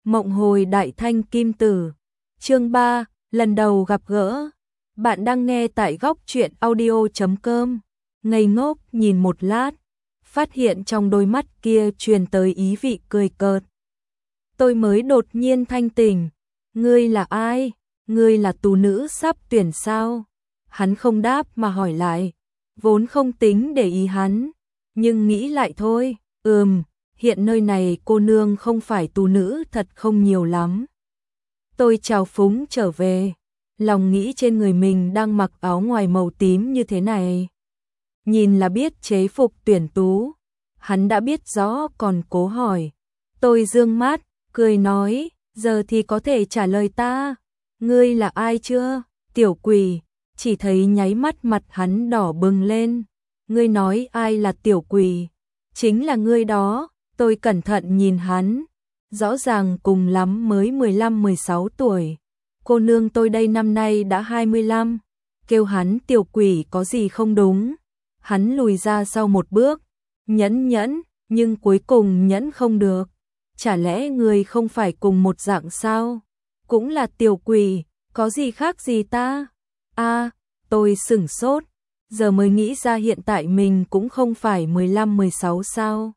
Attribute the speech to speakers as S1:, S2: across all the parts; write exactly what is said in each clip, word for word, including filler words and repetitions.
S1: Mộng hồi đại thanh kim tử. Chương ba, lần đầu gặp gỡ. Bạn đang nghe tại góc truyện audio chấm com. Ngây ngốc nhìn một lát, phát hiện trong đôi mắt kia truyền tới ý vị cười cợt. Tôi mới đột nhiên thanh tỉnh. Ngươi là ai? Ngươi là tú nữ sắp tuyển sao? Hắn không đáp mà hỏi lại. Vốn không tính để ý hắn, nhưng nghĩ lại thôi. Ừm, hiện nơi này cô nương không phải tú nữ thật không nhiều lắm. Tôi chào phúng trở về, lòng nghĩ trên người mình đang mặc áo ngoài màu tím như thế này. Nhìn là biết chế phục tuyển tú. Hắn đã biết rõ còn cố hỏi. Tôi dương mắt, cười nói, giờ thì có thể trả lời ta. Ngươi là ai chưa? Tiểu quỷ. Chỉ thấy nháy mắt mặt hắn đỏ bừng lên. Ngươi nói ai là tiểu quỷ? Chính là ngươi đó. Tôi cẩn thận nhìn hắn. Rõ ràng cùng lắm mới mười lăm mười sáu tuổi. Cô nương tôi đây năm nay đã hai mươi lăm. Kêu hắn tiểu quỷ có gì không đúng. Hắn lùi ra sau một bước. Nhẫn nhẫn, nhưng cuối cùng nhẫn không được. Chả lẽ người không phải cùng một dạng sao? Cũng là tiểu quỷ, có gì khác gì ta? À, tôi sửng sốt. Giờ mới nghĩ ra hiện tại mình cũng không phải mười lăm mười sáu sao?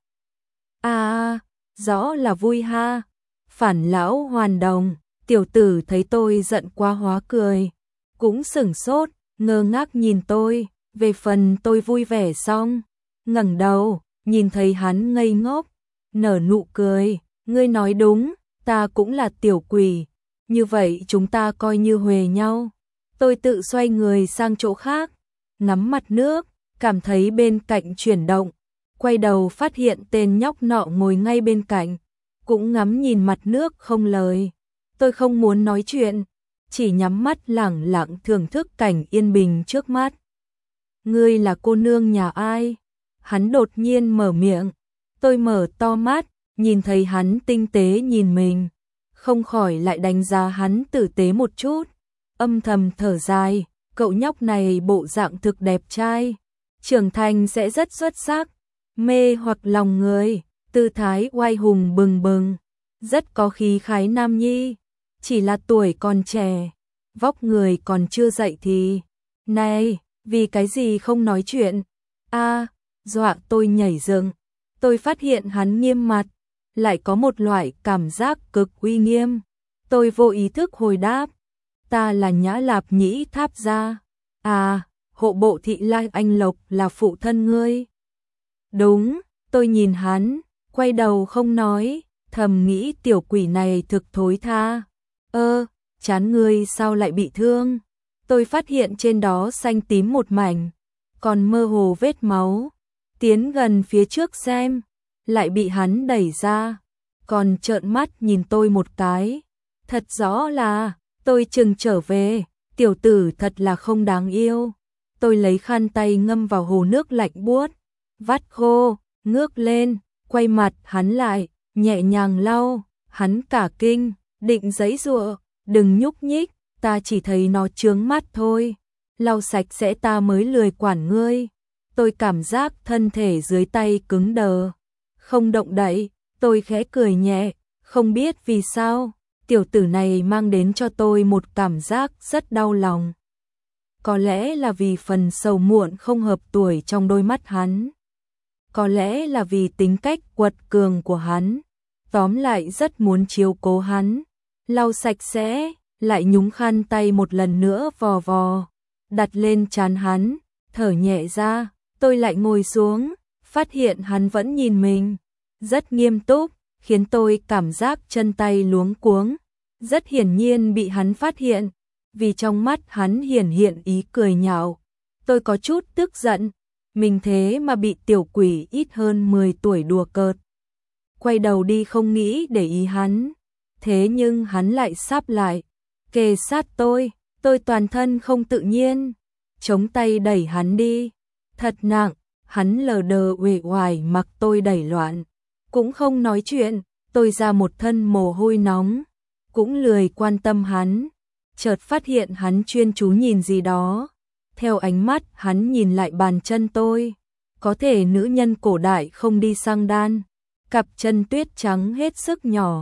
S1: À, rõ là vui ha. Phản lão hoàn đồng. Tiểu tử thấy tôi giận quá hóa cười. Cũng sửng sốt, ngơ ngác nhìn tôi. Về phần tôi vui vẻ xong, ngẩng đầu, nhìn thấy hắn ngây ngốc, nở nụ cười. Ngươi nói đúng, ta cũng là tiểu quỷ. Như vậy chúng ta coi như huề nhau. Tôi tự xoay người sang chỗ khác, ngắm mặt nước, cảm thấy bên cạnh chuyển động. Quay đầu phát hiện tên nhóc nọ ngồi ngay bên cạnh, cũng ngắm nhìn mặt nước không lời. Tôi không muốn nói chuyện, chỉ nhắm mắt lẳng lặng thưởng thức cảnh yên bình trước mắt. Ngươi là cô nương nhà ai? Hắn đột nhiên mở miệng. Tôi mở to mắt, nhìn thấy hắn tinh tế nhìn mình, không khỏi lại đánh giá hắn tử tế một chút. Âm thầm thở dài, cậu nhóc này bộ dạng thực đẹp trai, trưởng thành sẽ rất xuất sắc, mê hoặc lòng người, tư thái oai hùng bừng bừng, rất có khí khái nam nhi. Chỉ là tuổi còn trẻ, vóc người còn chưa dậy thì. Này, vì cái gì không nói chuyện? A, dọa tôi nhảy dựng. Tôi phát hiện hắn nghiêm mặt, lại có một loại cảm giác cực uy nghiêm. Tôi vô ý thức hồi đáp, ta là Nhã Lạp Nhĩ Tháp gia. À, hộ bộ thị Lai Anh Lộc là phụ thân ngươi. Đúng, tôi nhìn hắn, quay đầu không nói, thầm nghĩ tiểu quỷ này thực thối tha. Ơ, chán ngươi sao lại bị thương? Tôi phát hiện trên đó xanh tím một mảnh, còn mơ hồ vết máu. Tiến gần phía trước xem, lại bị hắn đẩy ra, còn trợn mắt nhìn tôi một cái. Thật rõ là, tôi chừng trở về, tiểu tử thật là không đáng yêu. Tôi lấy khăn tay ngâm vào hồ nước lạnh buốt, vắt khô, ngước lên, quay mặt hắn lại, nhẹ nhàng lau. Hắn cả kinh, định giãy giụa, đừng nhúc nhích, ta chỉ thấy nó chướng mắt thôi. Lau sạch sẽ ta mới lười quản ngươi. Tôi cảm giác thân thể dưới tay cứng đờ, không động đậy. Tôi khẽ cười nhẹ, không biết vì sao, tiểu tử này mang đến cho tôi một cảm giác rất đau lòng. Có lẽ là vì phần sầu muộn không hợp tuổi trong đôi mắt hắn. Có lẽ là vì tính cách quật cường của hắn. Tóm lại rất muốn chiếu cố hắn. Lau sạch sẽ, lại nhúng khăn tay một lần nữa vò vò, đặt lên trán hắn, thở nhẹ ra. Tôi lại ngồi xuống, phát hiện hắn vẫn nhìn mình, rất nghiêm túc, khiến tôi cảm giác chân tay luống cuống. Rất hiển nhiên bị hắn phát hiện, vì trong mắt hắn hiển hiện ý cười nhạo. Tôi có chút tức giận, mình thế mà bị tiểu quỷ ít hơn mười tuổi đùa cợt. Quay đầu đi không nghĩ để ý hắn, thế nhưng hắn lại sáp lại, kề sát tôi. Tôi toàn thân không tự nhiên, chống tay đẩy hắn đi. Thật nặng, hắn lờ đờ uể oải mặc tôi đẩy loạn, cũng không nói chuyện. Tôi ra một thân mồ hôi nóng, cũng lười quan tâm hắn. Chợt phát hiện hắn chuyên chú nhìn gì đó. Theo ánh mắt hắn nhìn lại bàn chân tôi, có thể nữ nhân cổ đại không đi sang đan, cặp chân tuyết trắng hết sức nhỏ,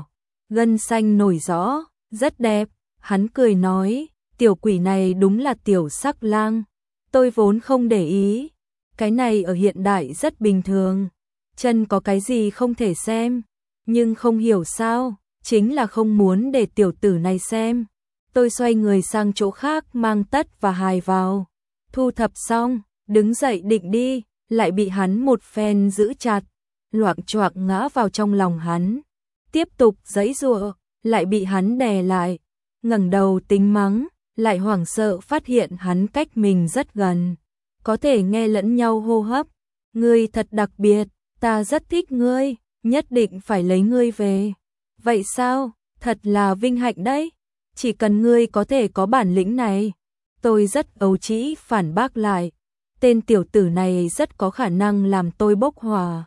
S1: gân xanh nổi rõ, rất đẹp. Hắn cười nói, tiểu quỷ này đúng là tiểu sắc lang. Tôi vốn không để ý, cái này ở hiện đại rất bình thường. Chân có cái gì không thể xem, nhưng không hiểu sao, chính là không muốn để tiểu tử này xem. Tôi xoay người sang chỗ khác mang tất và hài vào. Thu thập xong, đứng dậy định đi, lại bị hắn một phen giữ chặt, loạng choạng ngã vào trong lòng hắn. Tiếp tục giãy giụa, lại bị hắn đè lại. Ngẩng đầu tính mắng, lại hoảng sợ phát hiện hắn cách mình rất gần, có thể nghe lẫn nhau hô hấp. Ngươi thật đặc biệt, ta rất thích ngươi, nhất định phải lấy ngươi về. Vậy sao? Thật là vinh hạnh đấy. Chỉ cần ngươi có thể có bản lĩnh này. Tôi rất ấu trĩ phản bác lại. Tên tiểu tử này rất có khả năng làm tôi bốc hỏa.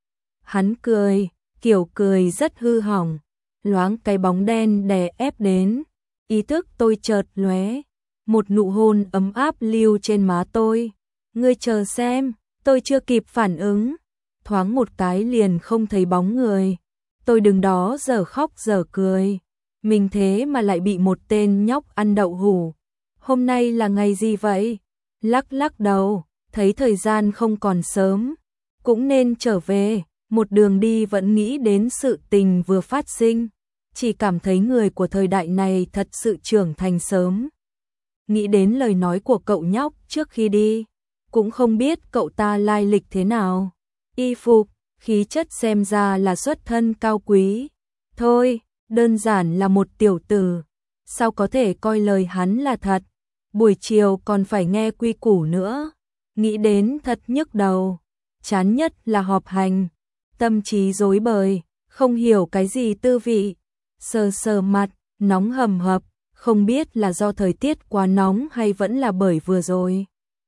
S1: Hắn cười, kiểu cười rất hư hỏng, loáng cái bóng đen đè ép đến. Ý thức tôi chợt lóe, một nụ hôn ấm áp lưu trên má tôi. Ngươi chờ xem, tôi chưa kịp phản ứng, thoáng một cái liền không thấy bóng người. Tôi đứng đó giờ khóc giờ cười, mình thế mà lại bị một tên nhóc ăn đậu hũ. Hôm nay là ngày gì vậy? Lắc lắc đầu, thấy thời gian không còn sớm, cũng nên trở về. Một đường đi vẫn nghĩ đến sự tình vừa phát sinh, chỉ cảm thấy người của thời đại này thật sự trưởng thành sớm. Nghĩ đến lời nói của cậu nhóc trước khi đi, cũng không biết cậu ta lai lịch thế nào. Y phục, khí chất xem ra là xuất thân cao quý. Thôi, đơn giản là một tiểu tử, sao có thể coi lời hắn là thật. Buổi chiều còn phải nghe quy củ nữa, nghĩ đến thật nhức đầu. Chán nhất là họp hành, tâm trí rối bời, không hiểu cái gì tư vị. Sờ sờ mặt, nóng hầm hập, không biết là do thời tiết quá nóng hay vẫn là bởi vừa rồi.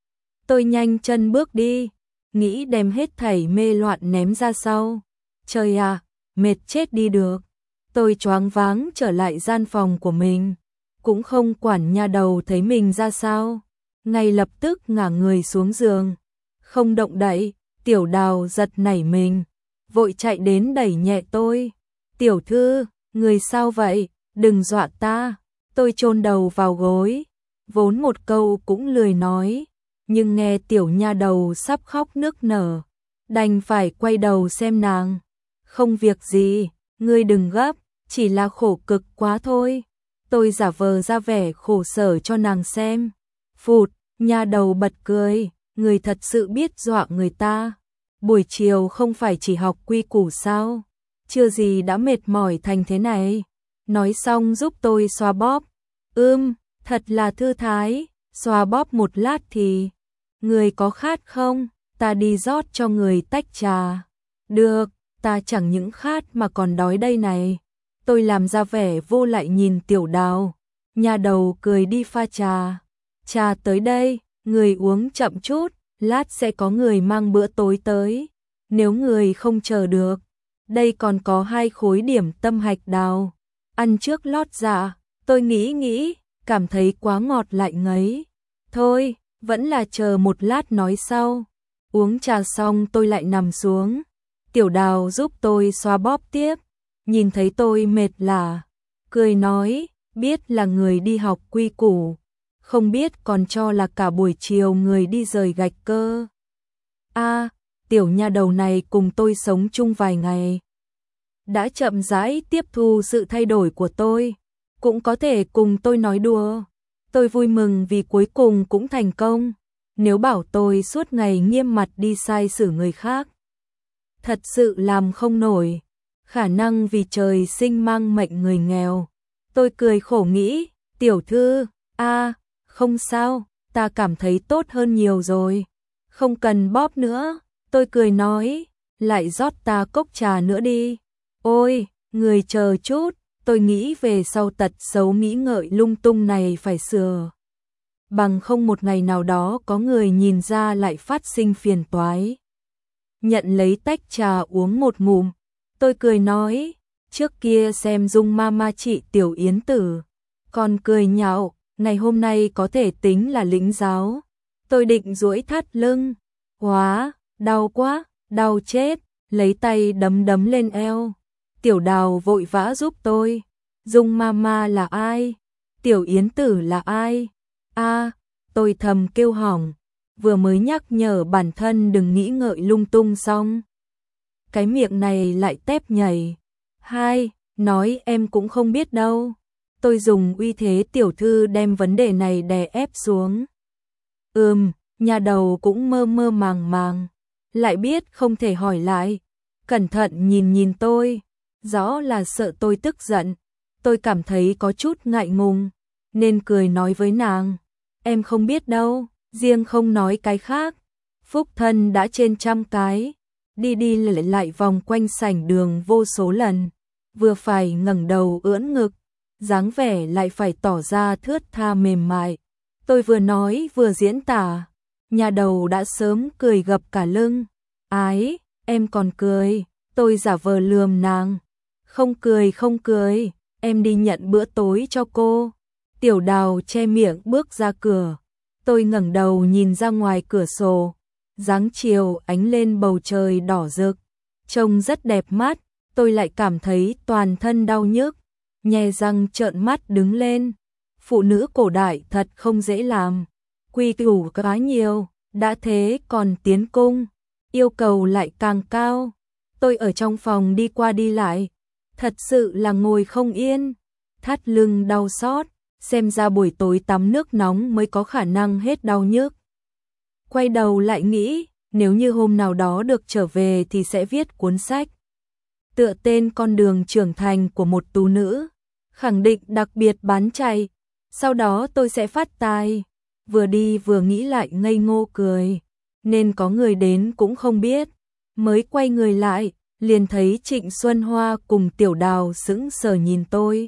S1: Tôi nhanh chân bước đi, nghĩ đem hết thảy mê loạn ném ra sau. Trời à, mệt chết đi được. Tôi choáng váng trở lại gian phòng của mình, cũng không quản nha đầu thấy mình ra sao. Ngay lập tức ngả người xuống giường, không động đậy. Tiểu Đào giật nảy mình, vội chạy đến đẩy nhẹ tôi. Tiểu thư, người sao vậy? Đừng dọa ta. Tôi chôn đầu vào gối, vốn một câu cũng lười nói, nhưng nghe tiểu nha đầu sắp khóc nức nở, đành phải quay đầu xem nàng. Không việc gì, ngươi đừng gấp, chỉ là khổ cực quá thôi. Tôi giả vờ ra vẻ khổ sở cho nàng xem. Phụt, nha đầu bật cười, người thật sự biết dọa người ta. Buổi chiều không phải chỉ học quy củ sao? Chưa gì đã mệt mỏi thành thế này. Nói xong giúp tôi xoa bóp. Ưm, thật là thư thái. Xoa bóp một lát thì. Người có khát không? Ta đi rót cho người tách trà. Được, ta chẳng những khát mà còn đói đây này. Tôi làm ra vẻ vô lại nhìn Tiểu Đào. Nhà đầu cười đi pha trà. Trà tới đây, người uống chậm chút, lát sẽ có người mang bữa tối tới. Nếu người không chờ được, đây còn có hai khối điểm tâm hạch đào. Ăn trước lót dạ, tôi nghĩ nghĩ, cảm thấy quá ngọt lại ngấy. Thôi, vẫn là chờ một lát nói sau. Uống trà xong tôi lại nằm xuống. Tiểu Đào giúp tôi xoa bóp tiếp. Nhìn thấy tôi mệt lả, cười nói, biết là người đi học quy củ, không biết còn cho là cả buổi chiều người đi rời gạch cơ. A, tiểu nha đầu này cùng tôi sống chung vài ngày, đã chậm rãi tiếp thu sự thay đổi của tôi, cũng có thể cùng tôi nói đùa. Tôi vui mừng vì cuối cùng cũng thành công. Nếu bảo tôi suốt ngày nghiêm mặt đi sai xử người khác, thật sự làm không nổi. Khả năng vì trời sinh mang mệnh người nghèo. Tôi cười khổ nghĩ, tiểu thư, a, không sao, ta cảm thấy tốt hơn nhiều rồi. Không cần bóp nữa, tôi cười nói, lại rót ta cốc trà nữa đi. Ôi, người chờ chút, tôi nghĩ về sau tật xấu nghĩ ngợi lung tung này phải sửa. Bằng không một ngày nào đó có người nhìn ra lại phát sinh phiền toái. Nhận lấy tách trà uống một ngụm. Tôi cười nói, trước kia xem Dung Mama chị Tiểu Yến Tử, còn cười nhạo, ngày hôm nay có thể tính là lĩnh giáo. Tôi định duỗi thắt lưng, quá, đau quá, đau chết, lấy tay đấm đấm lên eo. Tiểu Đào vội vã giúp tôi. Dung Mama là ai? Tiểu Yến Tử là ai? A, tôi thầm kêu hỏng, vừa mới nhắc nhở bản thân đừng nghĩ ngợi lung tung xong. Cái miệng này lại tép nhảy. Hai, nói em cũng không biết đâu. Tôi dùng uy thế tiểu thư đem vấn đề này đè ép xuống. Ừm, nhà đầu cũng mơ mơ màng màng, lại biết không thể hỏi lại. Cẩn thận nhìn nhìn tôi, rõ là sợ tôi tức giận. Tôi cảm thấy có chút ngại ngùng, nên cười nói với nàng. Em không biết đâu, riêng không nói cái khác. Phúc thân đã trên trăm cái, đi đi lại lại vòng quanh sảnh đường vô số lần. Vừa phải ngẩng đầu ưỡn ngực, dáng vẻ lại phải tỏ ra thướt tha mềm mại. Tôi vừa nói vừa diễn tả, nhà đầu đã sớm cười gập cả lưng. Ái, em còn cười, tôi giả vờ lườm nàng. Không cười không cười, em đi nhận bữa tối cho cô. Tiểu Đào che miệng bước ra cửa. Tôi ngẩng đầu nhìn ra ngoài cửa sổ, dáng chiều ánh lên bầu trời đỏ rực, trông rất đẹp mắt. Tôi lại cảm thấy toàn thân đau nhức, nhe răng trợn mắt đứng lên. Phụ nữ cổ đại thật không dễ làm, quy củ quá nhiều, đã thế còn tiến cung, yêu cầu lại càng cao. Tôi ở trong phòng đi qua đi lại, thật sự là ngồi không yên, thắt lưng đau xót, xem ra buổi tối tắm nước nóng mới có khả năng hết đau nhức. Quay đầu lại nghĩ, nếu như hôm nào đó được trở về thì sẽ viết cuốn sách tựa tên Con đường trưởng thành của một tú nữ, khẳng định đặc biệt bán chạy. Sau đó tôi sẽ phát tài. Vừa đi vừa nghĩ lại ngây ngô cười, nên có người đến cũng không biết. Mới quay người lại, liền thấy Trịnh Xuân Hoa cùng Tiểu Đào sững sờ nhìn tôi.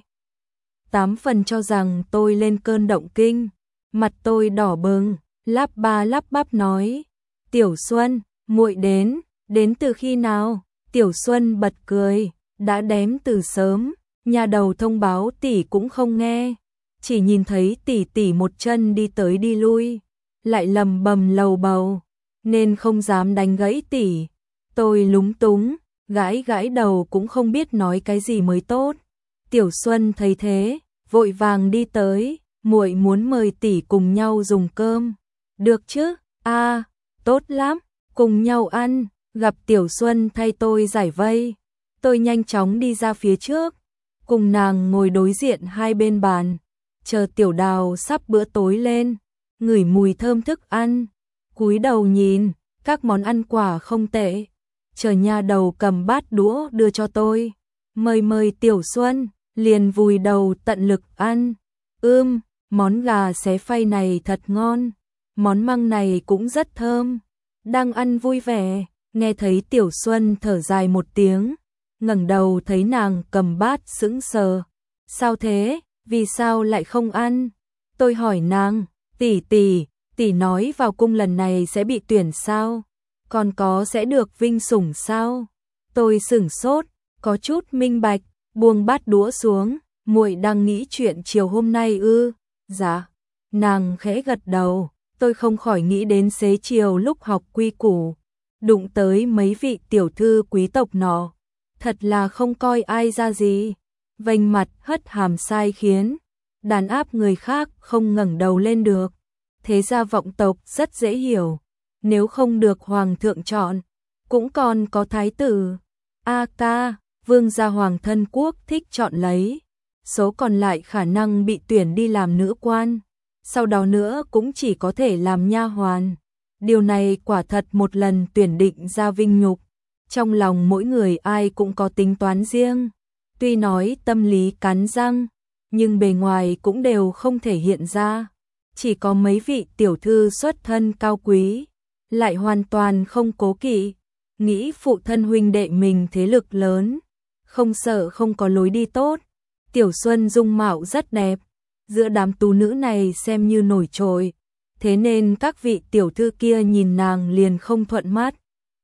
S1: Tám phần cho rằng tôi lên cơn động kinh, mặt tôi đỏ bừng, lắp ba lắp bắp nói: "Tiểu Xuân, muội đến, đến từ khi nào?" Tiểu Xuân bật cười, đã đếm từ sớm, nhà đầu thông báo tỷ cũng không nghe, chỉ nhìn thấy tỷ tỷ một chân đi tới đi lui, lại lầm bầm lầu bầu, nên không dám đánh gãy tỷ. Tôi lúng túng, gãi gãi đầu cũng không biết nói cái gì mới tốt. Tiểu Xuân thấy thế, vội vàng đi tới, muội muốn mời tỷ cùng nhau dùng cơm. Được chứ? A, à, tốt lắm, cùng nhau ăn. Gặp Tiểu Xuân thay tôi giải vây, tôi nhanh chóng đi ra phía trước, cùng nàng ngồi đối diện hai bên bàn, chờ Tiểu Đào sắp bữa tối lên, ngửi mùi thơm thức ăn, cúi đầu nhìn, các món ăn quả không tệ, chờ nha đầu cầm bát đũa đưa cho tôi, mời mời Tiểu Xuân, liền vùi đầu tận lực ăn. Ưm, món gà xé phay này thật ngon, món măng này cũng rất thơm. Đang ăn vui vẻ, nghe thấy Tiểu Xuân thở dài một tiếng, ngẩng đầu thấy nàng cầm bát sững sờ. Sao thế, vì sao lại không ăn? Tôi hỏi nàng, tỷ tỷ, tỷ nói vào cung lần này sẽ bị tuyển sao? Còn có sẽ được vinh sủng sao? Tôi sửng sốt, có chút minh bạch, buông bát đũa xuống, muội đang nghĩ chuyện chiều hôm nay ư? Dạ. Nàng khẽ gật đầu, tôi không khỏi nghĩ đến xế chiều lúc học quy củ, đụng tới mấy vị tiểu thư quý tộc nọ, thật là không coi ai ra gì, vênh mặt hất hàm sai khiến, đàn áp người khác không ngẩng đầu lên được. Thế gia vọng tộc rất dễ hiểu, nếu không được hoàng thượng chọn, cũng còn có thái tử. A ca, vương gia hoàng thân quốc thích chọn lấy, số còn lại khả năng bị tuyển đi làm nữ quan, sau đó nữa cũng chỉ có thể làm nha hoàn. Điều này quả thật một lần tuyển định ra vinh nhục, trong lòng mỗi người ai cũng có tính toán riêng, tuy nói tâm lý cắn răng, nhưng bề ngoài cũng đều không thể hiện ra. Chỉ có mấy vị tiểu thư xuất thân cao quý, lại hoàn toàn không cố kỵ, nghĩ phụ thân huynh đệ mình thế lực lớn, không sợ không có lối đi tốt. Tiểu Xuân dung mạo rất đẹp, giữa đám tú nữ này xem như nổi trội, thế nên các vị tiểu thư kia nhìn nàng liền không thuận mắt.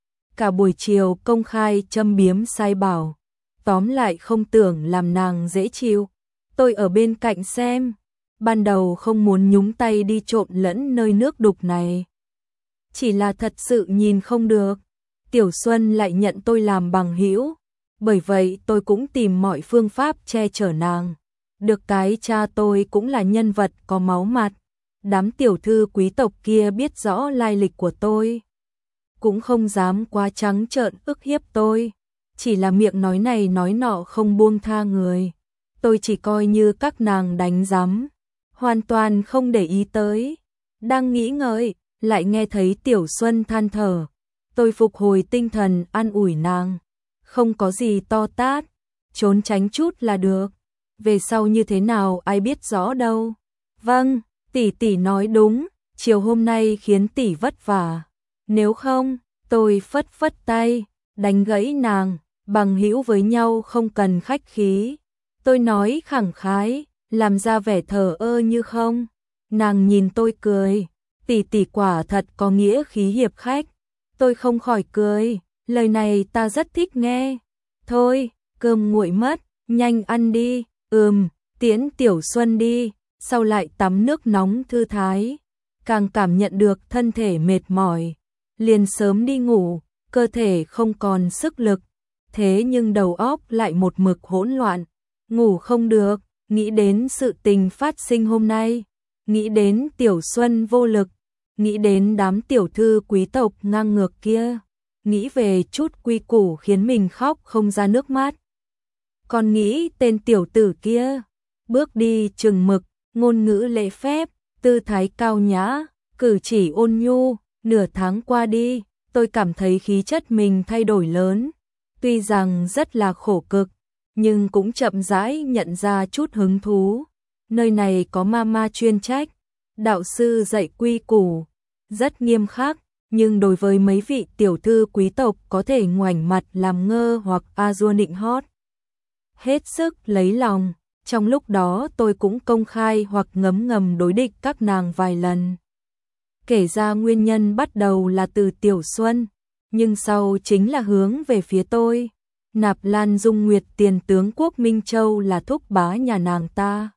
S1: Cả buổi chiều công khai châm biếm sai bảo, tóm lại không tưởng làm nàng dễ chịu. Tôi ở bên cạnh xem, ban đầu không muốn nhúng tay đi trộn lẫn nơi nước đục này, chỉ là thật sự nhìn không được. Tiểu Xuân lại nhận tôi làm bằng hữu, bởi vậy tôi cũng tìm mọi phương pháp che chở nàng. Được cái cha tôi cũng là nhân vật có máu mặt, đám tiểu thư quý tộc kia biết rõ lai lịch của tôi, cũng không dám quá trắng trợn ức hiếp tôi, chỉ là miệng nói này nói nọ không buông tha người. Tôi chỉ coi như các nàng đánh rắm, hoàn toàn không để ý tới. Đang nghĩ ngợi, lại nghe thấy Tiểu Xuân than thở. Tôi phục hồi tinh thần an ủi nàng, không có gì to tát, trốn tránh chút là được. Về sau như thế nào ai biết rõ đâu. Vâng, tỷ tỷ nói đúng, chiều hôm nay khiến tỷ vất vả. Nếu không, tôi phất phất tay, đánh gãy nàng, bằng hữu với nhau không cần khách khí. Tôi nói khẳng khái, làm ra vẻ thờ ơ như không. Nàng nhìn tôi cười, tỷ tỷ quả thật có nghĩa khí hiệp khách. Tôi không khỏi cười, lời này ta rất thích nghe. Thôi, cơm nguội mất, nhanh ăn đi. Ừm, tiễn Tiểu Xuân đi, sau lại tắm nước nóng thư thái. Càng cảm nhận được thân thể mệt mỏi, liền sớm đi ngủ, cơ thể không còn sức lực. Thế nhưng đầu óc lại một mực hỗn loạn, ngủ không được, nghĩ đến sự tình phát sinh hôm nay, nghĩ đến Tiểu Xuân vô lực, nghĩ đến đám tiểu thư quý tộc ngang ngược kia, nghĩ về chút quy củ khiến mình khóc không ra nước mắt. Còn nghĩ tên tiểu tử kia, bước đi chừng mực, ngôn ngữ lễ phép, tư thái cao nhã, cử chỉ ôn nhu. Nửa tháng qua đi, tôi cảm thấy khí chất mình thay đổi lớn. Tuy rằng rất là khổ cực, nhưng cũng chậm rãi nhận ra chút hứng thú. Nơi này có mama chuyên trách, đạo sư dạy quy củ, rất nghiêm khắc, nhưng đối với mấy vị tiểu thư quý tộc có thể ngoảnh mặt làm ngơ hoặc a dua nịnh hót, hết sức lấy lòng. Trong lúc đó tôi cũng công khai hoặc ngấm ngầm đối địch các nàng vài lần. Kể ra nguyên nhân bắt đầu là từ Tiểu Xuân, nhưng sau chính là hướng về phía tôi. Nạp Lan Dung Nguyệt tiền tướng quốc Minh Châu là thúc bá nhà nàng ta.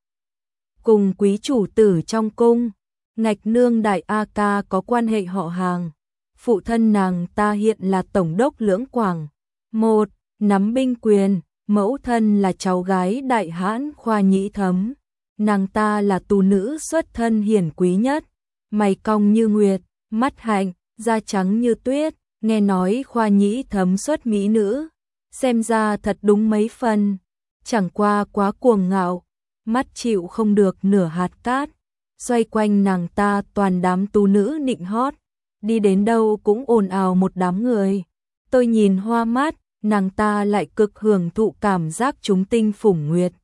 S1: Cùng quý chủ tử trong cung, Ngạch Nương Đại A Ca có quan hệ họ hàng. Phụ thân nàng ta hiện là tổng đốc Lưỡng Quảng. Một, nắm binh quyền, mẫu thân là cháu gái Đại Hãn Khoa Nhĩ Thấm. Nàng ta là tù nữ xuất thân hiển quý nhất. Mày cong như nguyệt, mắt hạnh, da trắng như tuyết, nghe nói Khoa Nhĩ Thấm xuất mỹ nữ, xem ra thật đúng mấy phần, chẳng qua quá cuồng ngạo, mắt chịu không được nửa hạt cát, xoay quanh nàng ta toàn đám tú nữ nịnh hót, đi đến đâu cũng ồn ào một đám người. Tôi nhìn hoa mắt, nàng ta lại cực hưởng thụ cảm giác chúng tinh phủng nguyệt.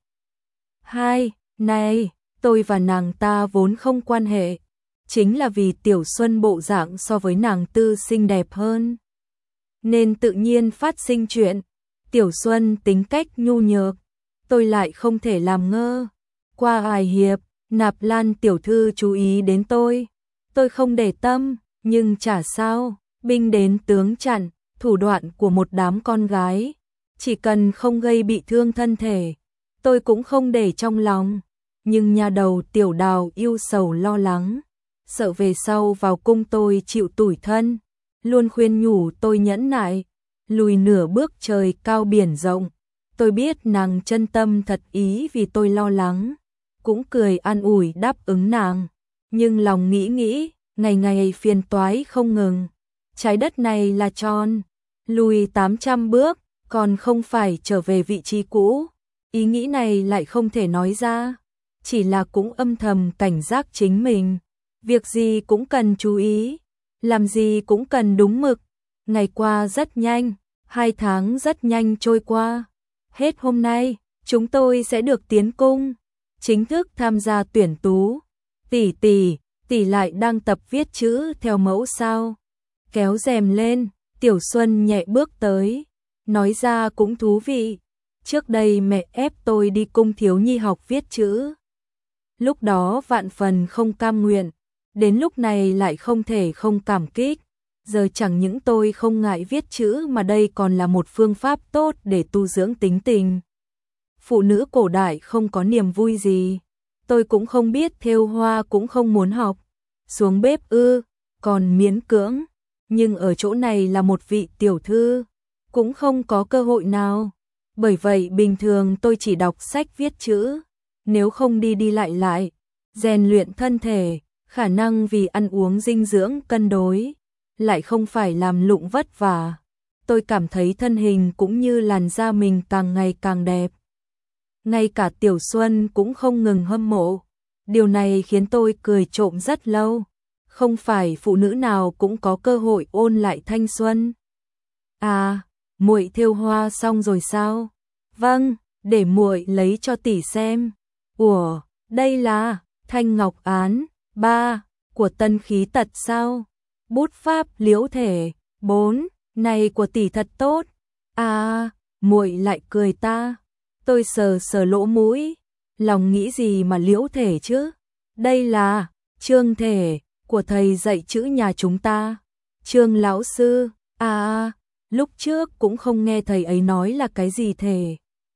S1: Hai, này, tôi và nàng ta vốn không quan hệ. Chính là vì Tiểu Xuân bộ dạng so với nàng tư xinh đẹp hơn, nên tự nhiên phát sinh chuyện. Tiểu Xuân tính cách nhu nhược, tôi lại không thể làm ngơ. Qua vài hiệp, Nạp Lan tiểu thư chú ý đến tôi. Tôi không để tâm, nhưng chả sao, binh đến tướng chặn, thủ đoạn của một đám con gái. Chỉ cần không gây bị thương thân thể, tôi cũng không để trong lòng. Nhưng nhà đầu Tiểu Đào yêu sầu lo lắng, sợ về sau vào cung tôi chịu tủi thân, luôn khuyên nhủ tôi nhẫn nại, lùi nửa bước trời cao biển rộng. Tôi biết nàng chân tâm thật ý vì tôi lo lắng, cũng cười an ủi đáp ứng nàng, nhưng lòng nghĩ nghĩ, ngày ngày phiền toái không ngừng. Trái đất này là tròn, lùi tám trăm bước, còn không phải trở về vị trí cũ. Ý nghĩ này lại không thể nói ra, chỉ là cũng âm thầm cảnh giác chính mình. Việc gì cũng cần chú ý, làm gì cũng cần đúng mực. Ngày qua rất nhanh, hai tháng rất nhanh trôi qua. Hết hôm nay, chúng tôi sẽ được tiến cung, chính thức tham gia tuyển tú. Tỷ tỷ, tỷ lại đang tập viết chữ theo mẫu sao? Kéo rèm lên, Tiểu Xuân nhẹ bước tới, nói ra cũng thú vị. Trước đây mẹ ép tôi đi cung thiếu nhi học viết chữ. Lúc đó vạn phần không cam nguyện, đến lúc này lại không thể không cảm kích. Giờ chẳng những tôi không ngại viết chữ mà đây còn là một phương pháp tốt để tu dưỡng tính tình. Phụ nữ cổ đại không có niềm vui gì. Tôi cũng không biết thêu hoa cũng không muốn học. Xuống bếp ư, còn miễn cưỡng. Nhưng ở chỗ này là một vị tiểu thư, cũng không có cơ hội nào. Bởi vậy bình thường tôi chỉ đọc sách viết chữ, nếu không đi đi lại lại, rèn luyện thân thể, khả năng vì ăn uống dinh dưỡng cân đối, lại không phải làm lụng vất vả. Tôi cảm thấy thân hình cũng như làn da mình càng ngày càng đẹp. Ngay cả Tiểu Xuân cũng không ngừng hâm mộ. Điều này khiến tôi cười trộm rất lâu. Không phải phụ nữ nào cũng có cơ hội ôn lại thanh xuân. À, muội thêu hoa xong rồi sao? Vâng, để muội lấy cho tỷ xem. Ủa, đây là Thanh Ngọc Án ba của Tân Khí Tật sao? Bút pháp Liễu Thể bốn, này của tỷ thật tốt. À, muội lại cười ta. Tôi sờ sờ lỗ mũi, lòng nghĩ gì mà Liễu Thể chứ? Đây là Trương Thể của thầy dạy chữ nhà chúng ta. Trương lão sư. À, lúc trước cũng không nghe thầy ấy nói là cái gì thể.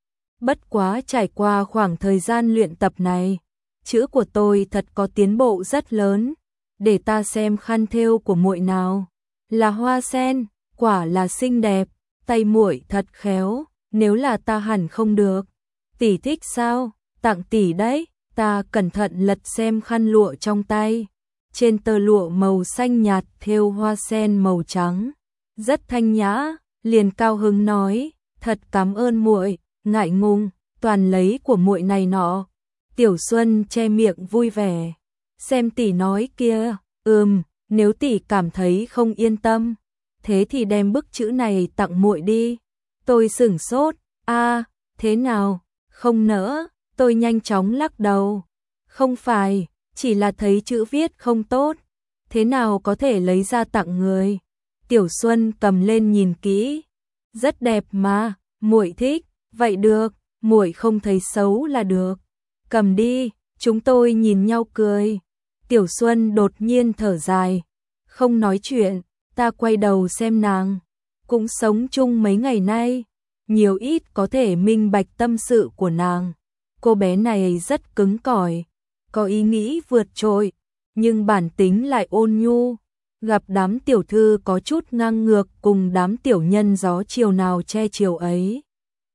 S1: Bất quá trải qua khoảng thời gian luyện tập này, chữ của tôi thật có tiến bộ rất lớn. Để ta xem khăn thêu của muội nào. Là hoa sen, quả là xinh đẹp, tay muội thật khéo, nếu là ta hẳn không được. Tỷ thích sao? Tặng tỷ đấy. Ta cẩn thận lật xem khăn lụa trong tay. Trên tờ lụa màu xanh nhạt thêu hoa sen màu trắng, rất thanh nhã, liền cao hứng nói, thật cảm ơn muội, ngại ngùng, toàn lấy của muội này nọ. Tiểu Xuân che miệng vui vẻ, xem tỷ nói kia, ừm, nếu tỷ cảm thấy không yên tâm, thế thì đem bức chữ này tặng muội đi. Tôi sửng sốt, a, thế nào, không nỡ, tôi nhanh chóng lắc đầu, không phải, chỉ là thấy chữ viết không tốt, thế nào có thể lấy ra tặng người. Tiểu Xuân cầm lên nhìn kỹ, rất đẹp mà, muội thích, vậy được, muội không thấy xấu là được. Cầm đi, chúng tôi nhìn nhau cười. Tiểu Xuân đột nhiên thở dài, không nói chuyện, ta quay đầu xem nàng, cũng sống chung mấy ngày nay, nhiều ít có thể minh bạch tâm sự của nàng. Cô bé này rất cứng cỏi, có ý nghĩ vượt trội, nhưng bản tính lại ôn nhu. Gặp đám tiểu thư có chút ngang ngược cùng đám tiểu nhân gió chiều nào che chiều ấy.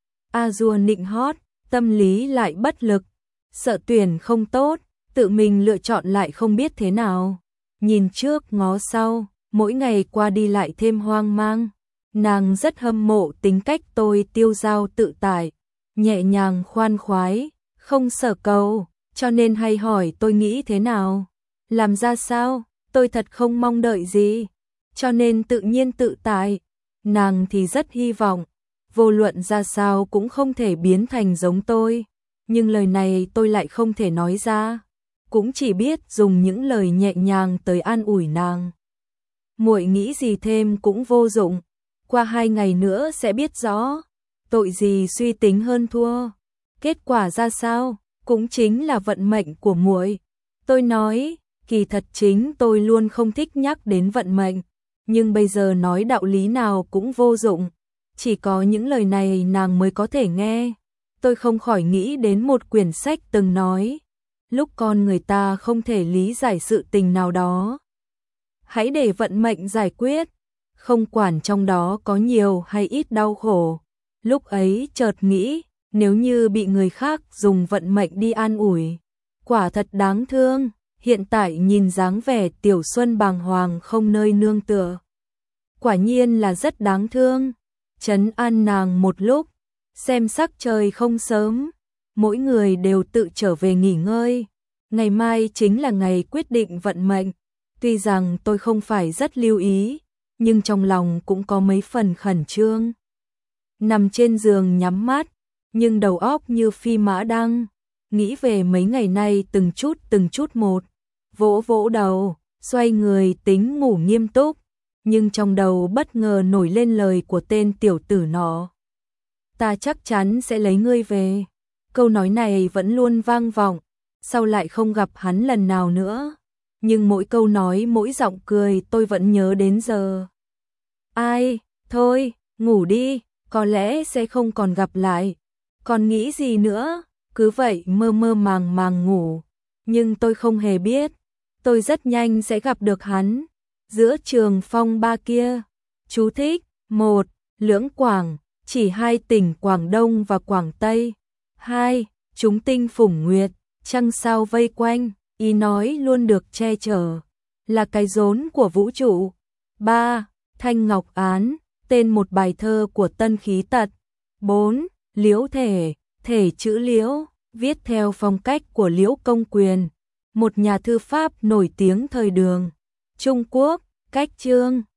S1: A dua nịnh hót, tâm lý lại bất lực, sợ tuyển không tốt, tự mình lựa chọn lại không biết thế nào. Nhìn trước ngó sau, mỗi ngày qua đi lại thêm hoang mang. Nàng rất hâm mộ tính cách tôi tiêu dao tự tại, nhẹ nhàng khoan khoái, không sở cầu, cho nên hay hỏi tôi nghĩ thế nào, làm ra sao, tôi thật không mong đợi gì, cho nên tự nhiên tự tại. Nàng thì rất hy vọng, vô luận ra sao cũng không thể biến thành giống tôi, nhưng lời này tôi lại không thể nói ra, cũng chỉ biết dùng những lời nhẹ nhàng tới an ủi nàng. Muội nghĩ gì thêm cũng vô dụng, qua hai ngày nữa sẽ biết rõ, tội gì suy tính hơn thua, kết quả ra sao, cũng chính là vận mệnh của muội. Tôi nói, kỳ thật chính tôi luôn không thích nhắc đến vận mệnh, nhưng bây giờ nói đạo lý nào cũng vô dụng, chỉ có những lời này nàng mới có thể nghe. Tôi không khỏi nghĩ đến một quyển sách từng nói, lúc con người ta không thể lý giải sự tình nào đó, hãy để vận mệnh giải quyết, không quản trong đó có nhiều hay ít đau khổ. Lúc ấy chợt nghĩ, nếu như bị người khác dùng vận mệnh đi an ủi, quả thật đáng thương. Hiện tại nhìn dáng vẻ Tiểu Xuân bàng hoàng không nơi nương tựa, quả nhiên là rất đáng thương. Trấn an nàng một lúc, xem sắc trời không sớm, mỗi người đều tự trở về nghỉ ngơi. Ngày mai chính là ngày quyết định vận mệnh. Tuy rằng tôi không phải rất lưu ý, nhưng trong lòng cũng có mấy phần khẩn trương. Nằm trên giường nhắm mắt, nhưng đầu óc như phi mã đăng, nghĩ về mấy ngày nay từng chút từng chút một, vỗ vỗ đầu, xoay người tính ngủ nghiêm túc, nhưng trong đầu bất ngờ nổi lên lời của tên tiểu tử nọ. Ta chắc chắn sẽ lấy ngươi về. Câu nói này vẫn luôn vang vọng, sau lại không gặp hắn lần nào nữa, nhưng mỗi câu nói mỗi giọng cười tôi vẫn nhớ đến giờ. Ai, thôi, ngủ đi, có lẽ sẽ không còn gặp lại. Còn nghĩ gì nữa, cứ vậy mơ mơ màng màng ngủ, nhưng tôi không hề biết, tôi rất nhanh sẽ gặp được hắn, giữa trường phong ba kia. Chú thích, một, Lưỡng Quảng, chỉ hai tỉnh Quảng Đông và Quảng Tây. Hai, chúng tinh phủng nguyệt, trăng sao vây quanh, ý nói luôn được che chở, là cái rốn của vũ trụ. Ba, Thanh Ngọc Án, tên một bài thơ của Tân Khí Tật. Bốn, Liễu Thể, thể chữ Liễu, viết theo phong cách của Liễu Công Quyền, một nhà thư pháp nổi tiếng thời Đường Trung Quốc. Cách chương